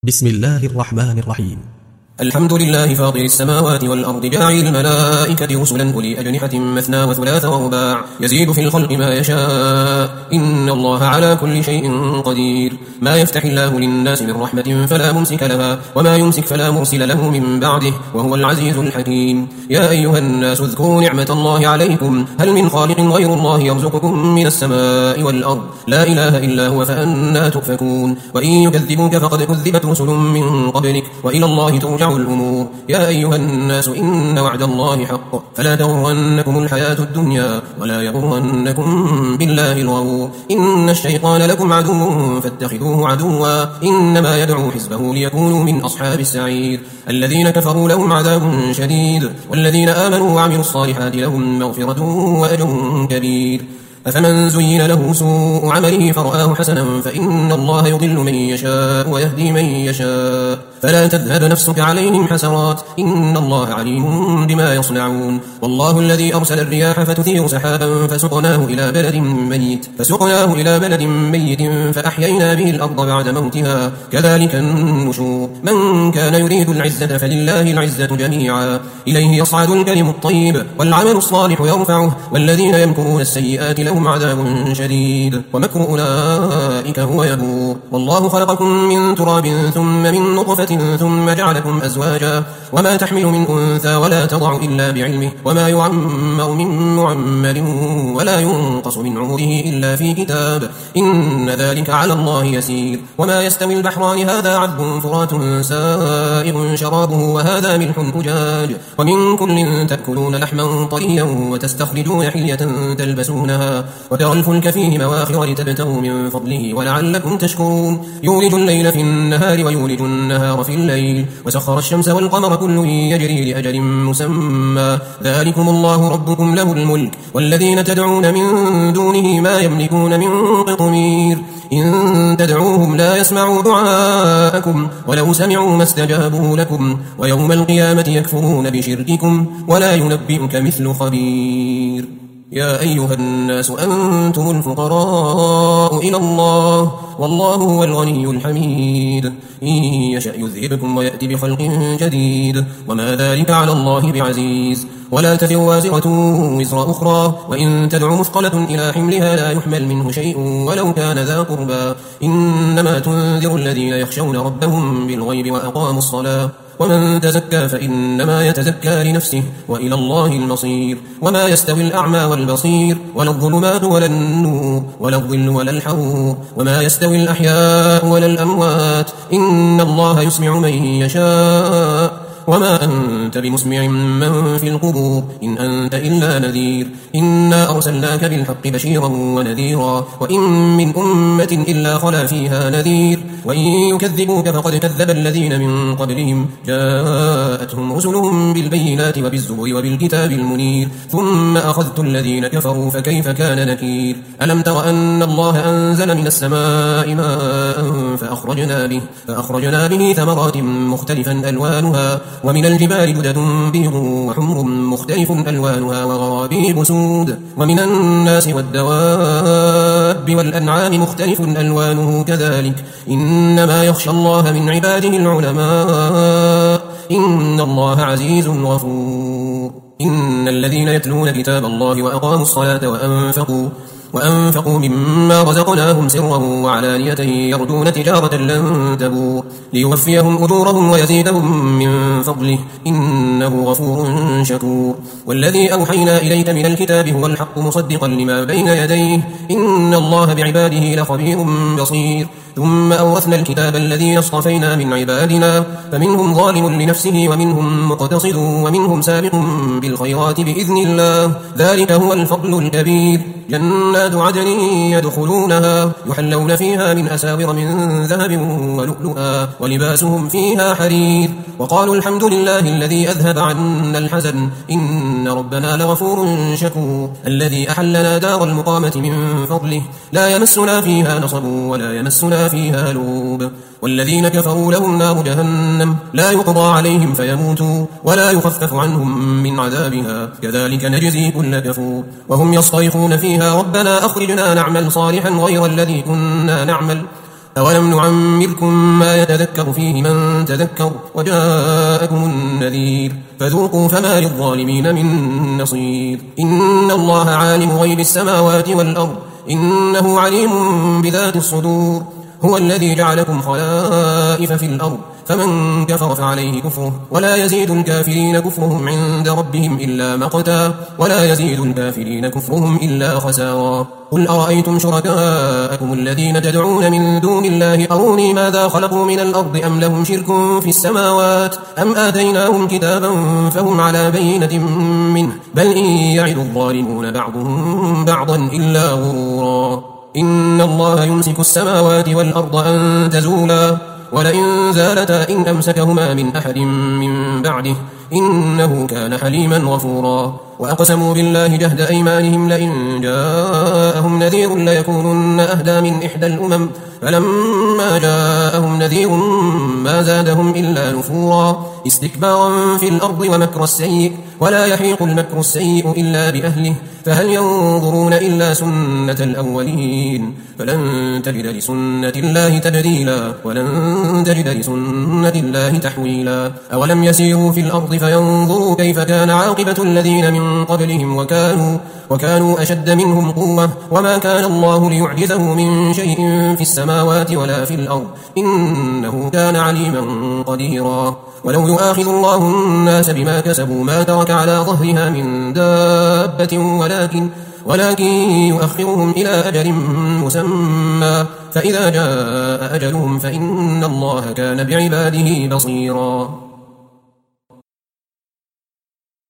بسم الله الرحمن الرحيم. الحمد لله فاطر السماوات والأرض جاعل الملائكة رسلا أولي أجنحة مثنى وثلاث ورباع يزيد في الخلق ما يشاء إن الله على كل شيء قدير. ما يفتح الله للناس من رحمة فلا ممسك لها وما يمسك فلا مرسل له من بعده وهو العزيز الحكيم. يا أيها الناس اذكروا نعمة الله عليكم هل من خالق غير الله يرزقكم من السماء والأرض لا إله إلا هو فأنا تؤفكون. وإن يكذبوك فقد كذبت رسل من قبلك وإلى الله ترجع الأمور. يا أيها الناس إن وعد الله حق فلا تغرنكم الحياة الدنيا ولا يغرنكم بالله الغرور. إن الشيطان لكم عدو فاتخذوه عدوا إنما يدعو حزبه ليكونوا من أصحاب السعير. الذين كفروا لهم عذاب شديد والذين آمنوا وعملوا الصالحات لهم مغفرة وأجر كبير. أفمن زين له سوء عمله فرآه حسنا فإن الله يضل من يشاء ويهدي من يشاء فلا تذهب نفسك عليهم حسرات إن الله عليم بما يصنعون. والله الذي أرسل الرياح فتثير سحابا فسقناه إلى بلد ميت فأحيينا به الأرض بعد موتها كذلك النشور. من كان يريد العزة فلله العزة جميعا إليه يصعد الكلم الطيب والعمل الصالح يرفعه والذين يمكرون السيئات لهم عذاب شديد ومكر أولئك هو يبور. والله خلقكم من تراب ثم من نطفة ثم جعلكم أزواجا وما تحمل من أنثى ولا تضع إلا بعلمه وما يعمر من معمر ولا ينقص من عمره إلا في كتاب إن ذلك على الله يسير. وما يستوي البحران هذا عذب فرات سائغ شرابه وهذا ملح أجاج ومن كل تأكلون لحما طريا وتستخرجون حلية تلبسونها وترى الفلك فيه مواخر لتبتغوا من فضله ولعلكم تشكرون. يولج الليل في النهار ويولج النهار في الليل وسخر الشمس والقمر كل يجري لأجل مسمى ذلكم الله ربكم له الملك والذين تدعون من دونه ما يملكون من قطمير. إن تدعوهم لا يسمعوا دعاءكم ولو سمعوا ما استجابوا لكم ويوم القيامة يكفرون بشرككم ولا ينبئك مثل خبير. يا أيها الناس أنتم الفقراء إلى الله والله هو الغني الحميد. إن يشأ يذهبكم ويأتي بخلق جديد وما ذلك على الله بعزيز. ولا تزر وازرة وزر أخرى وإن تدع مثقلة إلى حملها لا يحمل منه شيء ولو كان ذا قربى إنما تنذر الذين يخشون ربهم بالغيب وأقاموا الصلاة ومن تزكى فإنما يتزكى لنفسه وإلى الله المصير. وما يستوي الأعمى والبصير ولا الظلمات ولا النور ولا الظل ولا الحرور وما يستوي الأحياء ولا الأموات إن الله يسمع من يشاء وما أنت بمسمع من في القبور إن أنت إلا نذير. إنا أرسلناك بالحق بشيرا ونذيرا وإن من أمة إلا خلا فيها نذير. وإن يكذبوك فقد كذب الذين من قبلهم جاءتهم رسلهم بالبينات وبالزبر وبالكتاب المنير ثم أخذت الذين كفروا فكيف كان نكير. ألم تر أن الله أنزل من السماء ماء فأخرجنا به ثمرات مختلفا ألوانها ومن الجبال جدد بيض وحمر مختلف ألوانها وغرابيب سود ومن الناس والدواب والأنعام مختلف ألوانه كذلك إنما يخشى الله من عباده العلماء إن الله عزيز غفور. إن الذين يتلون كتاب الله وأقاموا الصلاة وأنفقوا مما رزقناهم سرا وعلانية يرجون تجارة لن تبور ليوفيهم أجورهم ويزيدهم من فضله إنه غفور شكور. والذي أوحينا إليك من الكتاب هو الحق مصدقا لما بين يديه إن الله بعباده لخبير بصير. ثم أورثنا الكتاب الذي اصطفينا من عبادنا فمنهم ظالم لنفسه ومنهم مقتصد ومنهم سابق بالخيرات بإذن الله ذلك هو الفضل الكبير. جنات عدن يدخلونها يحلون فيها من أساور من ذهب ولؤلؤا ولباسهم فيها حرير وقالوا الحمد لله الذي أذهب عنا الحزن إن ربنا لغفور شكور. الذي أحلنا دار المقامة من فضله لا يمسنا فيها نصب ولا يمسنا فيها لغوب. والذين كفروا لهم نار جهنم لا يقضى عليهم فيموتوا ولا يخفف عنهم من عذابها كذلك نجزي كل كفور. وهم يصطرخون فيها ربنا أخرجنا نعمل صالحا غير الذي كنا نعمل أولم نعمركم ما يتذكر فيه من تذكر وجاءكم النذير فذوقوا فما للظالمين من نصير إن الله عالم غيب السماوات والأرض إنه عليم بذات الصدور هو الذي جعلكم خلائف في الأرض فمن كفر فعليه كفره ولا يزيد الكافرين كفرهم عند ربهم إلا مقتا ولا يزيد الكافرين كفرهم إلا خسارا قل أرأيتم شركاءكم الذين تدعون من دون الله أروني ماذا خلقوا من الأرض أم لهم شرك في السماوات أم آتيناهم كتابا فهم على بينة منه بل إن يعد الظالمون بعضهم بعضا إلا غرورا إن الله يمسك السماوات والأرض أن تزولا ولئن زالتا إن أمسكهما من أحد من بعده إنه كان حليما غفورا وأقسموا بالله جهد أيمانهم لئن جاءهم نذير ليكونن أهدى من إحدى الأمم فلما جاءهم نذير ما زادهم إلا نفورا استكبارا في الأرض ومكر السيء ولا يحيق المكر السيء إلا بأهله فهل ينظرون إلا سنة الأولين فلن تجد لسنة الله تبديلا ولن تجد لسنة الله تحويلا أولم يسيروا في الأرض فينظروا كيف كان عاقبة الذين من قبلهم وكانوا أشد منهم قوة وما كان الله ليعجزه من شيء في السماوات ولا في الأرض إنه كان عليما قديرا ولو يؤاخذ الله الناس بما كسبوا ما ترك على ظهرها من دابة ولكن يؤخرهم إلى أجل مسمى فإذا جاء أجلهم فإن الله كان بعباده بصيرا